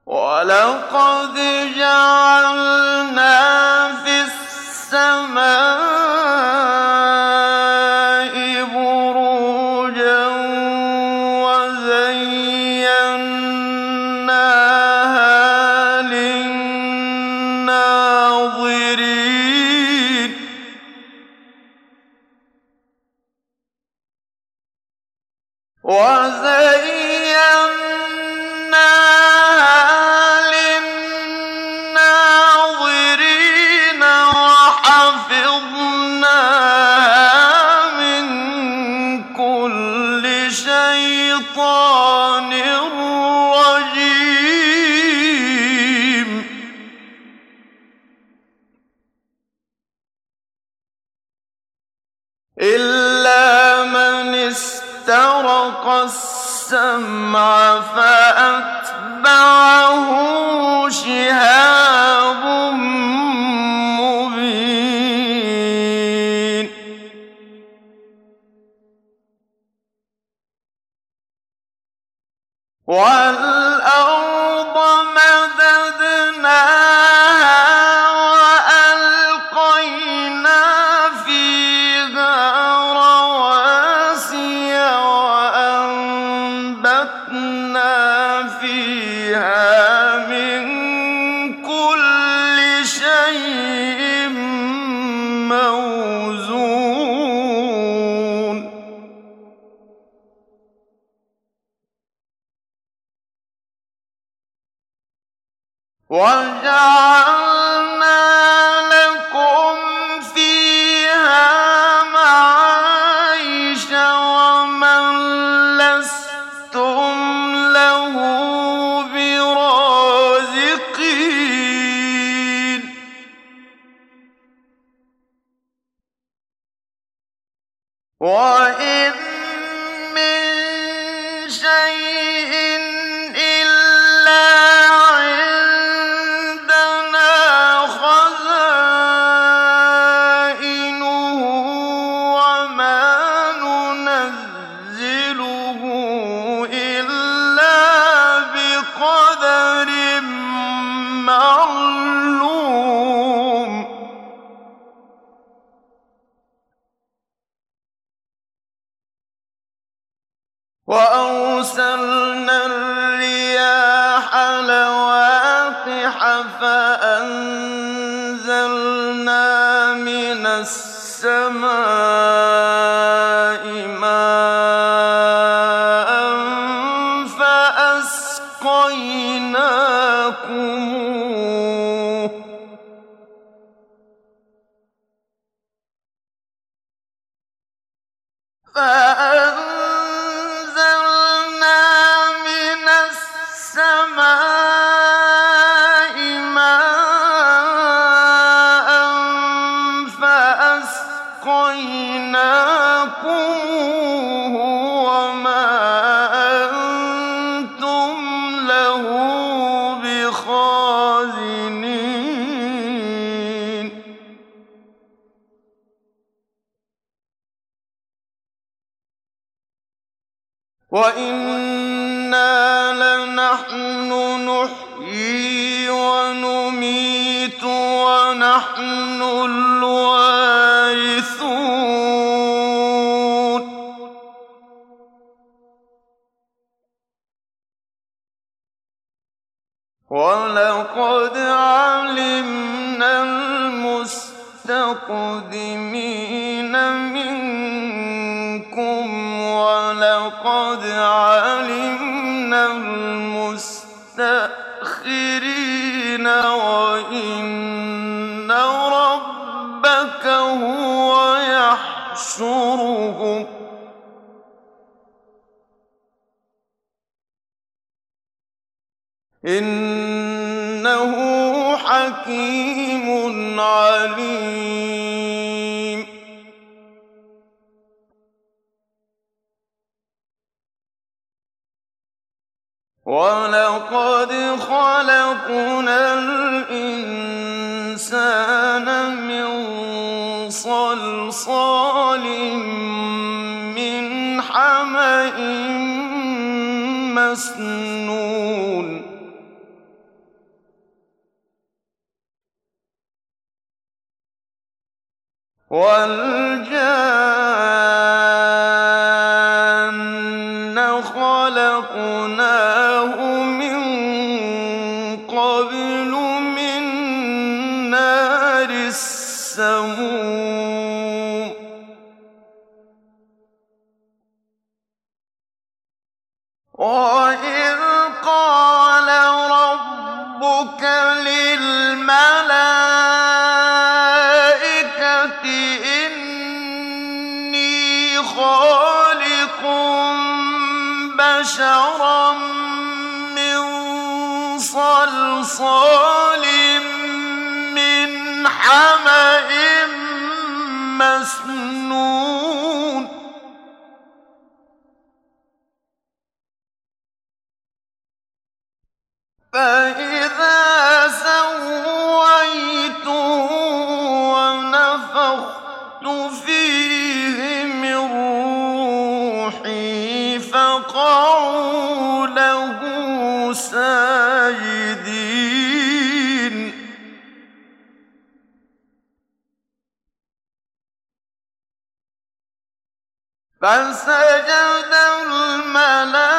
وَلَقَدْ جَعَلْنَا فِي السَّمَاءِ بُرُوجًا وَزَيَّنَّاهَا لِلنَّاظِرِينَ وَحَفِظْنَاهَا مِن كُلِّ شَيْطَانٍ رَّجِيمٍ إِلَّا مَنِ اسْتَرَقَ السَّمْعَ فَأَتْبَعَهُ شِهَابٌ مُّبِينٌ وَالْأَرْضَ مَدَدْنَاهَا وَأَلْقَيْنَا فِيهَا رَوَاسِيَ وَأَنبَتْنَا فِيهَا مِن كُلِّ شَيْءٍ مَّوْزُونٍ وَجَعَلْنَا لَكُمْ فِيهَا مَعَايِشَ وَمَن لَّسْتُمْ لَهُ بِرَازِقِينَ وَإِن مِّن شَيْءٍ إِلَّا عِندَنَا خَزَائِنُهُ وَمَا نُنَزِّلُهُ إِلَّا بِقَدَرٍ مَّعْلُومٍ وَأَرْسَلْنَا الرِّيَاحَ لَوَاقِحَ فَأَنزَلْنَا مِنَ السَّمَاءِ مَاءً فَأَسْقَيْنَاكُمُوهُ وَمَا أَنتُمْ لَهُ بِخَازِنِينَ وَإِنَّا لَنَحْنُ نُحْيِي وَنُمِيتُ وَنَحْنُ الْوَارِثُونَ وَلَقَدْ عَلِمْنَا الْمُسْتَقْدِمِينَ مِنكُمْ وَلَقَدْ عَلِمْنَا الْمُسْتَأْخِرِينَ وَإِنَّ رَبَّكَ هُوَ يَحْشُرُهُمْ إِنَّهُ حَكِيمٌ عَلِيمٌ وَلَقَدْ خَلَقْنَا الْإِنسَانَ مِن صَلْصَالٍ مِّنْ حَمَإٍ مَّسْنُونٍ وَالْجَانَّ خَلَقْنَاهُ مِن قَبْلُ مِن نَّارِ السَّمُومِ وَإِذْ قَالَ رَبُّكَ لِلْمَلَائِكَةِ إِنِّي خَالِقٌ بَشَرًا مِّن صَلْصَالٍ مِّنْ حَمَإٍ مَّسْنُونٍ فَإِذَا سَوَّيْتُهُ وَنَفَخْتُ فِيهِ مِن رُّوحِي فَقَعُوا لَهُ سَاجِدِينَ فَسَجَدَ الْمَلَائِكَةُ